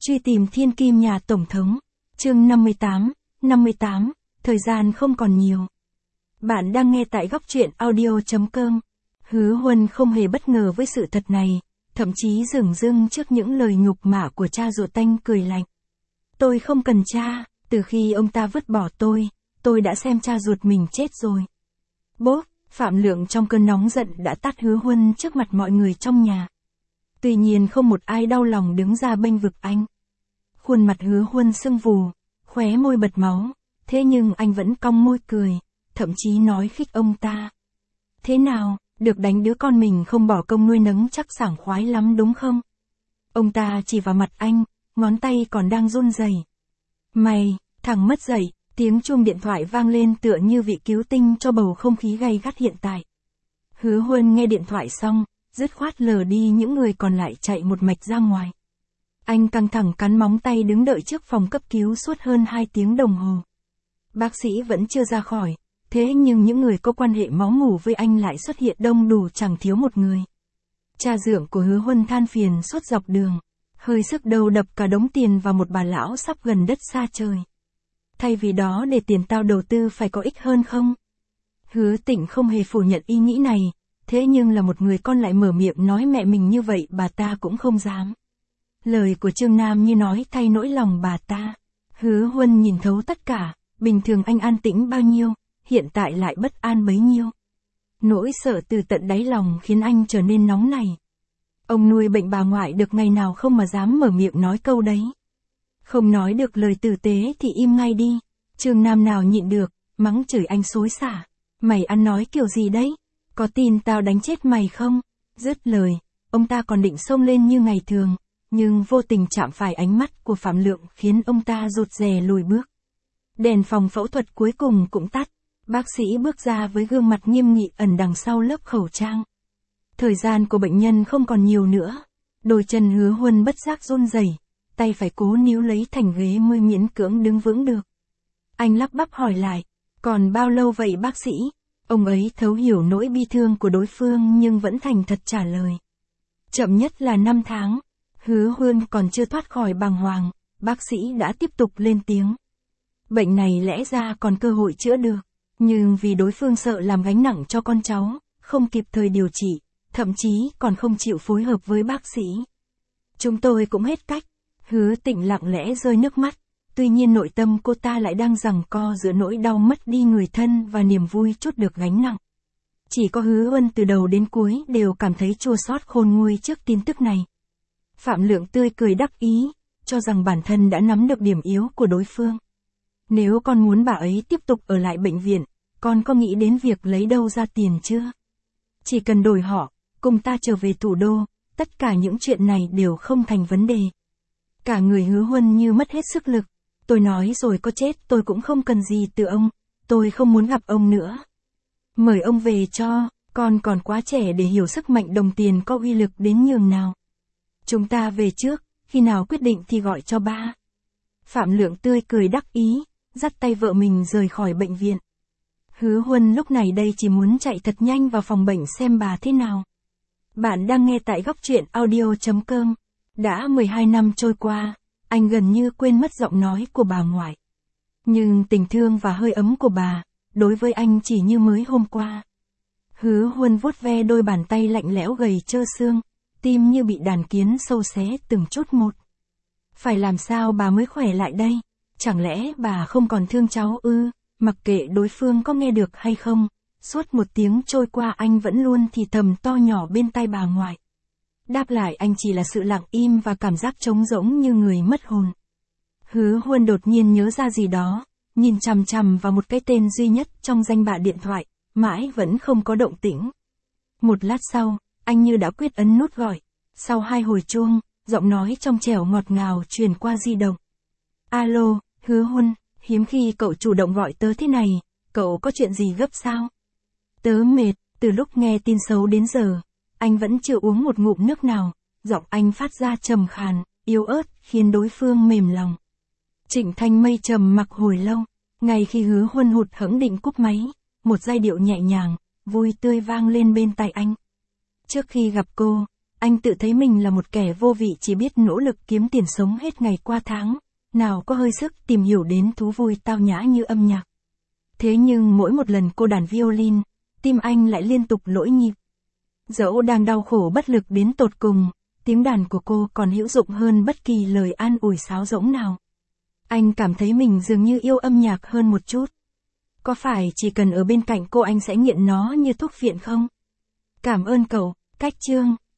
Truy tìm thiên kim nhà Tổng thống. Chương 58, thời gian không còn nhiều. Bạn đang nghe tại góc truyện audio.com. Hứa Huân không hề bất ngờ với sự thật này, thậm chí dửng dưng trước những lời nhục mạ của cha ruột tanh cười lạnh. Tôi không cần cha, từ khi ông ta vứt bỏ tôi đã xem cha ruột mình chết rồi. Bốp, Phạm Lượng trong cơn nóng giận đã tát Hứa Huân trước mặt mọi người trong nhà. Tuy nhiên không một ai đau lòng đứng ra bênh vực anh. Khuôn mặt Hứa Huân sưng vù, khóe môi bật máu, thế nhưng anh vẫn cong môi cười, thậm chí nói khích ông ta. Thế nào, được đánh đứa con mình không bỏ công nuôi nấng chắc sảng khoái lắm đúng không? Ông ta chỉ vào mặt anh, ngón tay còn đang run rẩy. Mày, thằng mất dạy, tiếng chuông điện thoại vang lên tựa như vị cứu tinh cho bầu không khí gay gắt hiện tại. Hứa Huân nghe điện thoại xong, dứt khoát lờ đi những người còn lại chạy một mạch ra ngoài. Anh căng thẳng cắn móng tay đứng đợi trước phòng cấp cứu suốt hơn 2 tiếng đồng hồ. Bác sĩ vẫn chưa ra khỏi, thế nhưng những người có quan hệ máu mủ với anh lại xuất hiện đông đủ chẳng thiếu một người. Cha dượng của Hứa Huân than phiền suốt dọc đường, hơi sức đầu đập cả đống tiền vào một bà lão sắp gần đất xa trời. Thay vì đó để tiền tao đầu tư phải có ích hơn không? Hứa Tịnh không hề phủ nhận ý nghĩ này, thế nhưng là một người con lại mở miệng nói mẹ mình như vậy bà ta cũng không dám. Lời của Trương Nam như nói thay nỗi lòng bà ta. Hứa Huân nhìn thấu tất cả, bình thường anh an tĩnh bao nhiêu, hiện tại lại bất an bấy nhiêu. Nỗi sợ từ tận đáy lòng khiến anh trở nên nóng này. Ông nuôi bệnh bà ngoại được ngày nào không mà dám mở miệng nói câu đấy. Không nói được lời tử tế thì im ngay đi. Trương Nam nào nhịn được, mắng chửi anh xối xả. Mày ăn nói kiểu gì đấy? Có tin tao đánh chết mày không? Dứt lời, ông ta còn định xông lên như ngày thường, nhưng vô tình chạm phải ánh mắt của Phạm Lượng khiến ông ta rụt rè lùi bước. Đèn phòng phẫu thuật cuối cùng cũng tắt, bác sĩ bước ra với gương mặt nghiêm nghị ẩn đằng sau lớp khẩu trang. Thời gian của bệnh nhân không còn nhiều nữa, đôi chân Hứa Huân bất giác run rẩy, tay phải cố níu lấy thành ghế mới miễn cưỡng đứng vững được. Anh lắp bắp hỏi lại, còn bao lâu vậy bác sĩ? Ông ấy thấu hiểu nỗi bi thương của đối phương nhưng vẫn thành thật trả lời. Chậm nhất là 5 tháng. Hứa Huân còn chưa thoát khỏi bàng hoàng, bác sĩ đã tiếp tục lên tiếng. Bệnh này lẽ ra còn cơ hội chữa được, nhưng vì đối phương sợ làm gánh nặng cho con cháu, không kịp thời điều trị, thậm chí còn không chịu phối hợp với bác sĩ. Chúng tôi cũng hết cách. Hứa Tịnh lặng lẽ rơi nước mắt, tuy nhiên nội tâm cô ta lại đang giằng co giữa nỗi đau mất đi người thân và niềm vui trút được gánh nặng. Chỉ có Hứa Huân từ đầu đến cuối đều cảm thấy chua xót khôn nguôi trước tin tức này. Phạm Lượng tươi cười đắc ý, cho rằng bản thân đã nắm được điểm yếu của đối phương. Nếu con muốn bà ấy tiếp tục ở lại bệnh viện, con có nghĩ đến việc lấy đâu ra tiền chưa? Chỉ cần đổi họ, cùng ta trở về thủ đô, tất cả những chuyện này đều không thành vấn đề. Cả người Hứa Huân như mất hết sức lực. Tôi nói rồi có chết tôi cũng không cần gì từ ông, tôi không muốn gặp ông nữa. Mời ông về cho, con còn quá trẻ để hiểu sức mạnh đồng tiền có uy lực đến nhường nào. Chúng ta về trước, khi nào quyết định thì gọi cho ba. Phạm Lượng tươi cười đắc ý, dắt tay vợ mình rời khỏi bệnh viện. Hứa Huân lúc này đây chỉ muốn chạy thật nhanh vào phòng bệnh xem bà thế nào. Bạn đang nghe tại góc truyện audio.com. Đã 12 năm trôi qua, anh gần như quên mất giọng nói của bà ngoại. Nhưng tình thương và hơi ấm của bà, đối với anh chỉ như mới hôm qua. Hứa Huân vuốt ve đôi bàn tay lạnh lẽo gầy trơ xương, tim như bị đàn kiến sâu xé từng chút một. Phải làm sao bà mới khỏe lại đây? Chẳng lẽ bà không còn thương cháu ư? Mặc kệ đối phương có nghe được hay không, suốt 1 tiếng trôi qua anh vẫn luôn thì thầm to nhỏ bên tai bà ngoại. Đáp lại anh chỉ là sự lặng im và cảm giác trống rỗng như người mất hồn. Hứa Huân đột nhiên nhớ ra gì đó, nhìn chằm chằm vào một cái tên duy nhất trong danh bạ điện thoại, mãi vẫn không có động tĩnh. Một lát sau, anh như đã quyết ấn nút gọi. Sau 2 hồi chuông, giọng nói trong trẻo ngọt ngào truyền qua di động. Alo, Hứa Huân, hiếm khi cậu chủ động gọi tớ thế này, cậu có chuyện gì gấp sao? Tớ mệt, từ lúc nghe tin xấu đến giờ, anh vẫn chưa uống một ngụm nước nào, giọng anh phát ra trầm khàn, yếu ớt, khiến đối phương mềm lòng. Trịnh Thanh Mây trầm mặc hồi lâu, ngay khi Hứa Huân hụt hẫng định cúp máy, một giai điệu nhẹ nhàng, vui tươi vang lên bên tai anh. Trước khi gặp cô, Anh tự thấy mình là một kẻ vô vị chỉ biết nỗ lực kiếm tiền sống hết ngày qua tháng, nào có hơi sức tìm hiểu đến thú vui tao nhã như âm nhạc. Thế nhưng mỗi một lần cô đàn violin, tim anh lại liên tục lỗi nhịp. Dẫu đang đau khổ bất lực đến tột cùng, tiếng đàn của cô còn hữu dụng hơn bất kỳ lời an ủi sáo rỗng nào. Anh cảm thấy mình dường như yêu âm nhạc hơn một chút. Có phải chỉ cần ở bên cạnh cô anh sẽ nghiện nó như thuốc phiện không? Cảm ơn cậu, Cách Chương.